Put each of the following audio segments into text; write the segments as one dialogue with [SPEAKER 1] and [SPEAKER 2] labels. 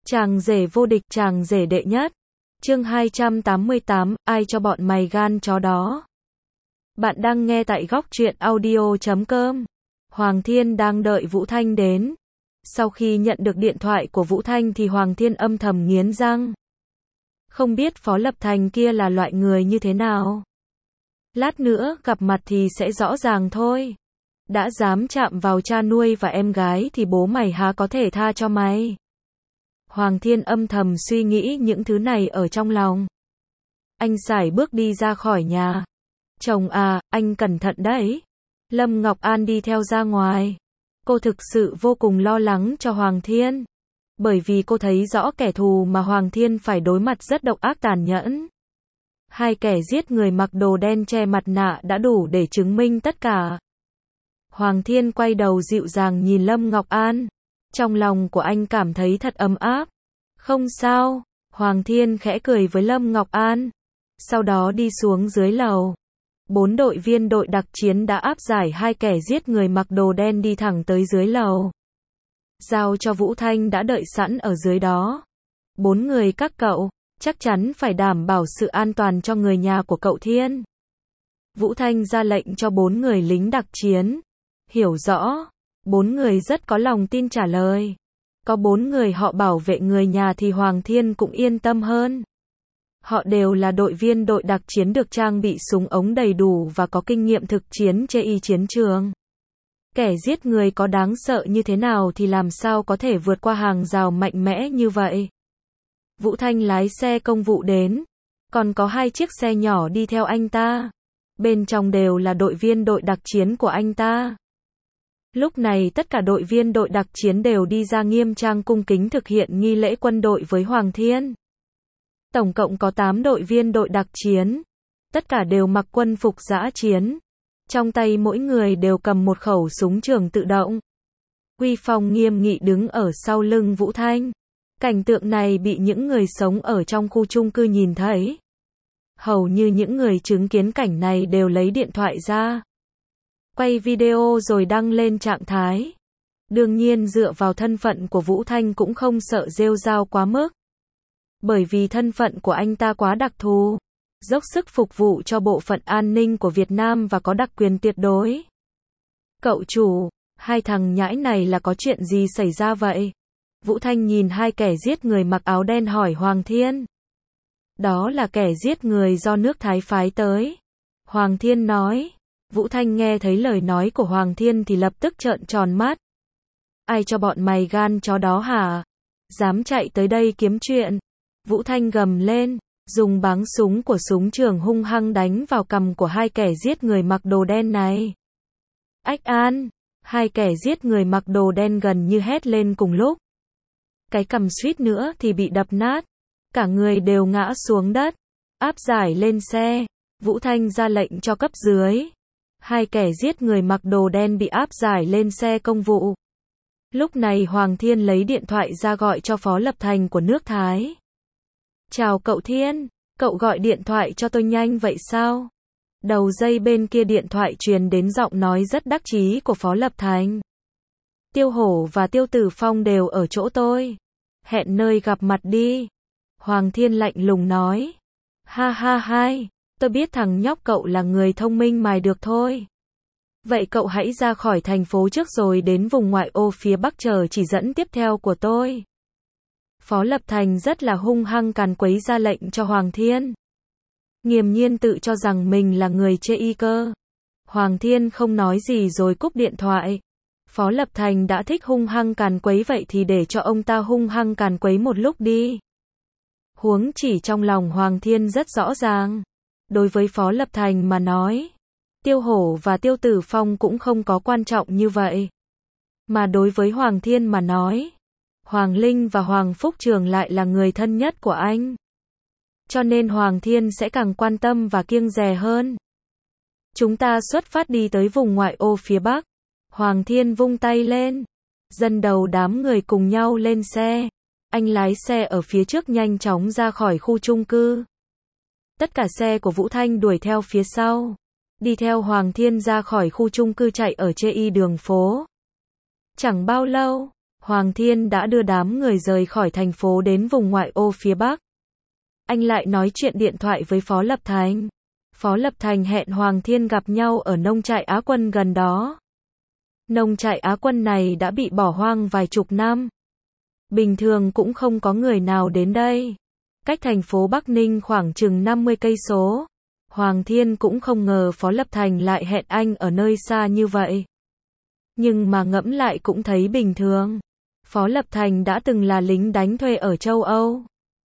[SPEAKER 1] Chàng rể vô địch, chàng rể đệ nhất. Chương 288, ai cho bọn mày gan chó đó? Bạn đang nghe tại góc truyện audio.com. Hoàng Thiên đang đợi Vũ Thanh đến. Sau khi nhận được điện thoại của Vũ Thanh thì Hoàng Thiên âm thầm nghiến răng. Không biết Phó Lập Thành kia là loại người như thế nào. Lát nữa gặp mặt thì sẽ rõ ràng thôi. Đã dám chạm vào cha nuôi và em gái thì bố mày há có thể tha cho mày. Hoàng Thiên âm thầm suy nghĩ những thứ này ở trong lòng. Anh sải bước đi ra khỏi nhà. Chồng à, anh cẩn thận đấy. Lâm Ngọc An đi theo ra ngoài. Cô thực sự vô cùng lo lắng cho Hoàng Thiên. Bởi vì cô thấy rõ kẻ thù mà Hoàng Thiên phải đối mặt rất độc ác tàn nhẫn. Hai kẻ giết người mặc đồ đen che mặt nạ đã đủ để chứng minh tất cả. Hoàng Thiên quay đầu dịu dàng nhìn Lâm Ngọc An. Trong lòng của anh cảm thấy thật ấm áp. Không sao, Hoàng Thiên khẽ cười với Lâm Ngọc An. Sau đó đi xuống dưới lầu. 4 đội viên đội đặc chiến đã áp giải hai kẻ giết người mặc đồ đen đi thẳng tới dưới lầu. Giao cho Vũ Thanh đã đợi sẵn ở dưới đó. 4 người các cậu, chắc chắn phải đảm bảo sự an toàn cho người nhà của cậu Thiên. Vũ Thanh ra lệnh cho 4 người lính đặc chiến. Hiểu rõ. 4 người rất có lòng tin trả lời. Có 4 người họ bảo vệ người nhà thì Hoàng Thiên cũng yên tâm hơn. Họ đều là đội viên đội đặc chiến được trang bị súng ống đầy đủ và có kinh nghiệm thực chiến trên chiến trường. Kẻ giết người có đáng sợ như thế nào thì làm sao có thể vượt qua hàng rào mạnh mẽ như vậy. Vũ Thanh lái xe công vụ đến. Còn có 2 chiếc xe nhỏ đi theo anh ta. Bên trong đều là đội viên đội đặc chiến của anh ta. Lúc này tất cả đội viên đội đặc chiến đều đi ra nghiêm trang cung kính thực hiện nghi lễ quân đội với Hoàng Thiên. Tổng cộng có 8 đội viên đội đặc chiến. Tất cả đều mặc quân phục dã chiến. Trong tay mỗi người đều cầm một khẩu súng trường tự động. Uy phong nghiêm nghị đứng ở sau lưng Vũ Thanh. Cảnh tượng này bị những người sống ở trong khu chung cư nhìn thấy. Hầu như những người chứng kiến cảnh này đều lấy điện thoại ra. Quay video rồi đăng lên trạng thái. Đương nhiên dựa vào thân phận của Vũ Thanh cũng không sợ rêu rao quá mức. Bởi vì thân phận của anh ta quá đặc thù. Dốc sức phục vụ cho bộ phận an ninh của Việt Nam và có đặc quyền tuyệt đối. Cậu chủ, hai thằng nhãi này là có chuyện gì xảy ra vậy? Vũ Thanh nhìn hai kẻ giết người mặc áo đen hỏi Hoàng Thiên. Đó là kẻ giết người do nước Thái phái tới. Hoàng Thiên nói. Vũ Thanh nghe thấy lời nói của Hoàng Thiên thì lập tức trợn tròn mắt. Ai cho bọn mày gan chó đó hả? Dám chạy tới đây kiếm chuyện. Vũ Thanh gầm lên, dùng báng súng của súng trường hung hăng đánh vào cằm của hai kẻ giết người mặc đồ đen này. Ách an! Hai kẻ giết người mặc đồ đen gần như hét lên cùng lúc. Cái cằm suýt nữa thì bị đập nát. Cả người đều ngã xuống đất. Áp giải lên xe. Vũ Thanh ra lệnh cho cấp dưới. Hai kẻ giết người mặc đồ đen bị áp giải lên xe công vụ. Lúc này Hoàng Thiên lấy điện thoại ra gọi cho Phó Lập Thành của nước Thái. Chào cậu Thiên, cậu gọi điện thoại cho tôi nhanh vậy sao? Đầu dây bên kia điện thoại truyền đến giọng nói rất đắc chí của Phó Lập Thành. Tiêu Hổ và Tiêu Tử Phong đều ở chỗ tôi. Hẹn nơi gặp mặt đi. Hoàng Thiên lạnh lùng nói. Ha ha hai. Tôi biết thằng nhóc cậu là người thông minh mài được thôi. Vậy cậu hãy ra khỏi thành phố trước rồi đến vùng ngoại ô phía Bắc chờ chỉ dẫn tiếp theo của tôi. Phó Lập Thành rất là hung hăng càn quấy ra lệnh cho Hoàng Thiên. Nghiềm nhiên tự cho rằng mình là người chê y cơ. Hoàng Thiên không nói gì rồi cúp điện thoại. Phó Lập Thành đã thích hung hăng càn quấy vậy thì để cho ông ta hung hăng càn quấy một lúc đi. Huống chỉ trong lòng Hoàng Thiên rất rõ ràng. Đối với Phó Lập Thành mà nói, Tiêu Hổ và Tiêu Tử Phong cũng không có quan trọng như vậy. Mà đối với Hoàng Thiên mà nói, Hoàng Linh và Hoàng Phúc Trường lại là người thân nhất của anh. Cho nên Hoàng Thiên sẽ càng quan tâm và kiêng dè hơn. Chúng ta xuất phát đi tới vùng ngoại ô phía Bắc. Hoàng Thiên vung tay lên. Dẫn đầu đám người cùng nhau lên xe. Anh lái xe ở phía trước nhanh chóng ra khỏi khu chung cư. Tất cả xe của Vũ Thanh đuổi theo phía sau. Đi theo Hoàng Thiên ra khỏi khu chung cư chạy ở trên đường phố. Chẳng bao lâu, Hoàng Thiên đã đưa đám người rời khỏi thành phố đến vùng ngoại ô phía Bắc. Anh lại nói chuyện điện thoại với Phó Lập Thành. Phó Lập Thành hẹn Hoàng Thiên gặp nhau ở nông trại Á Quân gần đó. Nông trại Á Quân này đã bị bỏ hoang vài chục năm. Bình thường cũng không có người nào đến đây. Cách thành phố Bắc Ninh khoảng chừng 50 cây số. Hoàng Thiên cũng không ngờ Phó Lập Thành lại hẹn anh ở nơi xa như vậy. Nhưng mà ngẫm lại cũng thấy bình thường. Phó Lập Thành đã từng là lính đánh thuê ở châu Âu.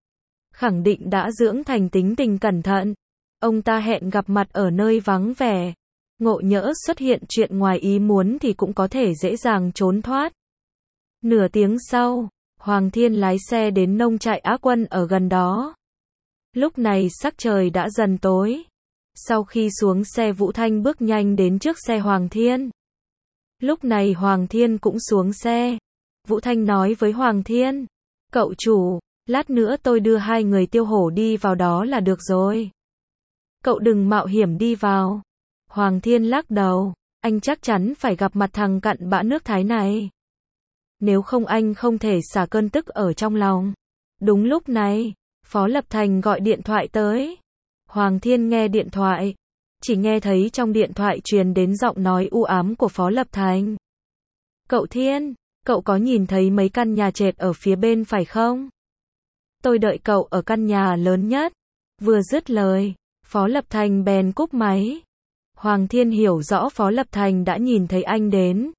[SPEAKER 1] Khẳng định đã dưỡng thành tính tình cẩn thận. Ông ta hẹn gặp mặt ở nơi vắng vẻ. Ngộ nhỡ xuất hiện chuyện ngoài ý muốn thì cũng có thể dễ dàng trốn thoát. Nửa tiếng sau, Hoàng Thiên lái xe đến nông trại Á Quân ở gần đó. Lúc này sắc trời đã dần tối. Sau khi xuống xe Vũ Thanh bước nhanh đến trước xe Hoàng Thiên. Lúc này Hoàng Thiên cũng xuống xe. Vũ Thanh nói với Hoàng Thiên. Cậu chủ, lát nữa tôi đưa hai người Tiêu Hổ đi vào đó là được rồi. Cậu đừng mạo hiểm đi vào. Hoàng Thiên lắc đầu. Anh chắc chắn phải gặp mặt thằng cặn bã nước Thái này. Nếu không anh không thể xả cơn tức ở trong lòng. Đúng lúc này, Phó Lập Thành gọi điện thoại tới. Hoàng Thiên nghe điện thoại. Chỉ nghe thấy trong điện thoại truyền đến giọng nói u ám của Phó Lập Thành. Cậu Thiên, cậu có nhìn thấy mấy căn nhà trệt ở phía bên phải không? Tôi đợi cậu ở căn nhà lớn nhất. Vừa dứt lời, Phó Lập Thành bèn cúp máy. Hoàng Thiên hiểu rõ Phó Lập Thành đã nhìn thấy anh đến.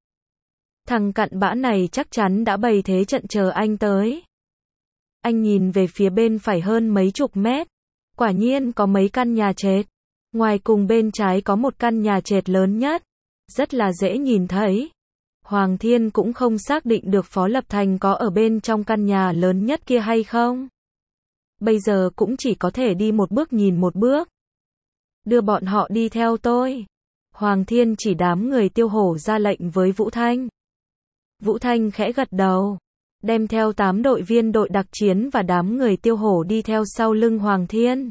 [SPEAKER 1] Thằng cặn bã này chắc chắn đã bày thế trận chờ anh tới. Anh nhìn về phía bên phải hơn mấy chục mét. Quả nhiên có mấy căn nhà trệt. Ngoài cùng bên trái có một căn nhà trệt lớn nhất. Rất là dễ nhìn thấy. Hoàng Thiên cũng không xác định được Phó Lập Thành có ở bên trong căn nhà lớn nhất kia hay không. Bây giờ cũng chỉ có thể đi một bước nhìn một bước. Đưa bọn họ đi theo tôi. Hoàng Thiên chỉ đám người Tiêu Hổ ra lệnh với Vũ Thanh. Vũ Thanh khẽ gật đầu. Đem theo 8 đội viên đội đặc chiến và đám người Tiêu Hổ đi theo sau lưng Hoàng Thiên.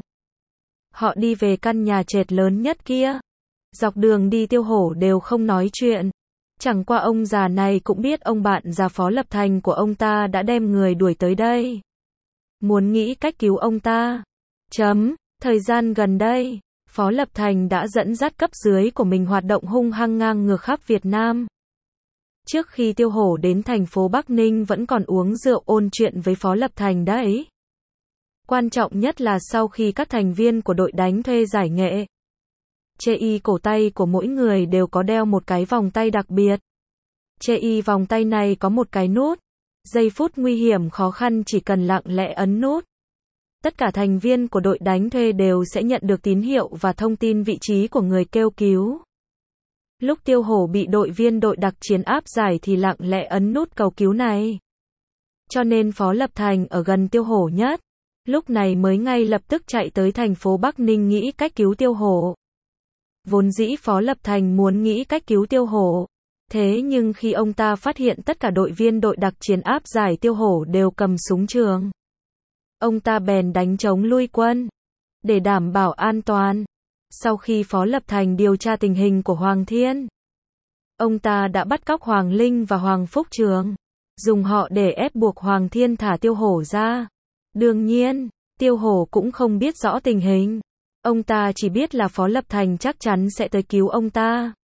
[SPEAKER 1] Họ đi về căn nhà trệt lớn nhất kia. Dọc đường đi Tiêu Hổ đều không nói chuyện. Chẳng qua ông già này cũng biết ông bạn già Phó Lập Thành của ông ta đã đem người đuổi tới đây. Muốn nghĩ cách cứu ông ta. Thời gian gần đây, Phó Lập Thành đã dẫn dắt cấp dưới của mình hoạt động hung hăng ngang ngược khắp Việt Nam. Trước khi Tiêu Hổ đến thành phố Bắc Ninh vẫn còn uống rượu ôn chuyện với Phó Lập Thành đấy. Quan trọng nhất là sau khi các thành viên của đội đánh thuê giải nghệ, chê y cổ tay của mỗi người đều có đeo một cái vòng tay đặc biệt. Chê y vòng tay này có một cái nút. Giây phút nguy hiểm khó khăn chỉ cần lặng lẽ ấn nút. Tất cả thành viên của đội đánh thuê đều sẽ nhận được tín hiệu và thông tin vị trí của người kêu cứu. Lúc Tiêu Hổ bị đội viên đội đặc chiến áp giải thì lặng lẽ ấn nút cầu cứu này. Cho nên Phó Lập Thành ở gần Tiêu Hổ nhất. Lúc này mới ngay lập tức chạy tới thành phố Bắc Ninh nghĩ cách cứu Tiêu Hổ. Vốn dĩ Phó Lập Thành muốn nghĩ cách cứu Tiêu Hổ. Thế nhưng khi ông ta phát hiện tất cả đội viên đội đặc chiến áp giải Tiêu Hổ đều cầm súng trường, ông ta bèn đánh trống lui quân. Để đảm bảo an toàn. Sau khi Phó Lập Thành điều tra tình hình của Hoàng Thiên, ông ta đã bắt cóc Hoàng Linh và Hoàng Phúc Trường, dùng họ để ép buộc Hoàng Thiên thả Tiêu Hổ ra. Đương nhiên, Tiêu Hổ cũng không biết rõ tình hình. Ông ta chỉ biết là Phó Lập Thành chắc chắn sẽ tới cứu ông ta.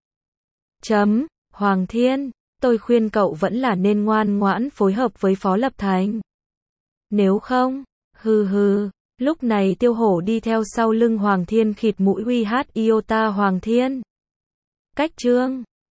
[SPEAKER 1] Hoàng Thiên, tôi khuyên cậu vẫn là nên ngoan ngoãn phối hợp với Phó Lập Thành. Nếu không, lúc này Tiêu Hổ đi theo sau lưng Hoàng Thiên khịt mũi uy hát iota Hoàng Thiên. Cách chương